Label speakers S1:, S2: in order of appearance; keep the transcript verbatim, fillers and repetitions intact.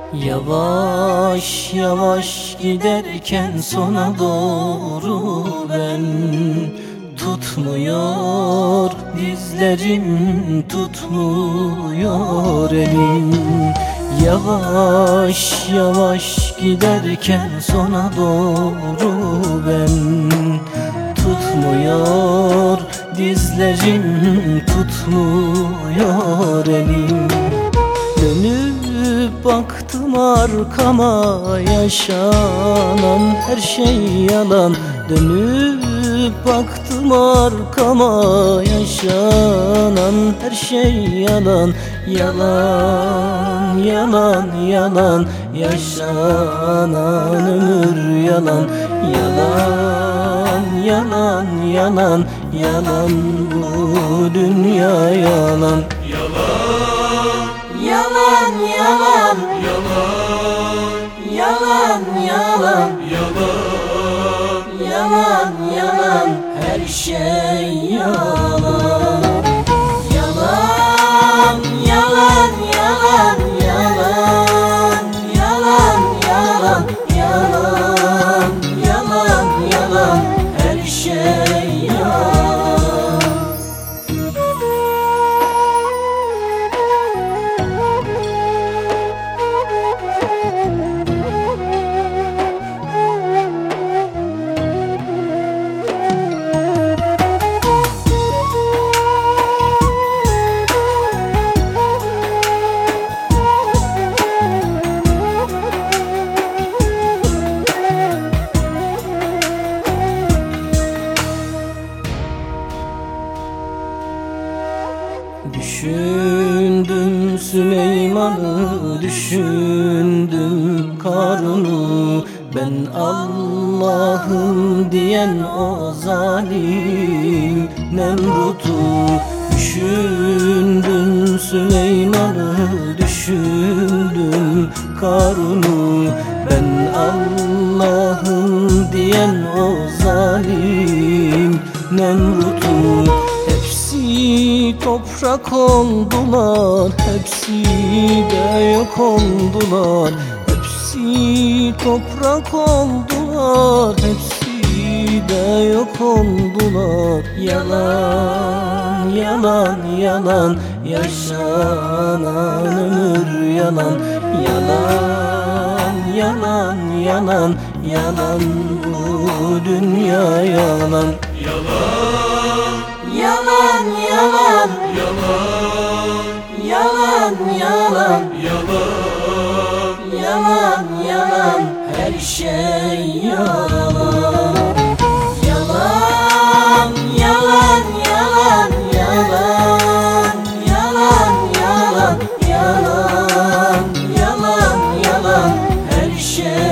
S1: Yavaş yavaş giderken sona doğru ben tutmuyor dizlerim, tutmuyor elim. Yavaş yavaş giderken sona doğru ben tutmuyor dizlerim, tutmuyor elim. Dönüp baktım arkama, yaşanan her şey yalan. Dönüp baktım arkama, yaşanan her şey yalan. Yalan, yalan, yalan, yaşanan ömür yalan. Yalan, yalan, yalan, yalan, bu dünya yalan.
S2: Yalan, yalan,
S1: yalan,
S2: yalan, yalan,
S1: yalan,
S2: yalan, yalan, her şey yalan. Yalan, yalan, yalan, yalan, yalan, yalan, yalan, yalan, yalan, her şey yalan.
S1: Düşündüm Süleyman'ı, düşündüm Karun'u. Ben Allah'ım diyen o zalim Nemrut'u. Düşündüm Süleyman'ı, düşündüm Karun'u. Ben Allah'ım diyen o zalim Nemrut'u. Hepsi toprak oldular, hepsi de yok oldular. Hepsi toprak oldular, hepsi de yok oldular. Yalan, yalan, yalan, yaşanan ömür yalan. Yalan, yalan, yalan, yalan, bu dünya yalan.
S2: Yalan, yalan, yalan, yalan, yalan, yalan, her şey yalan. Yalan, yalan, yalan, yalan, yalan, yalan, yalan, yalan, yalan, her şey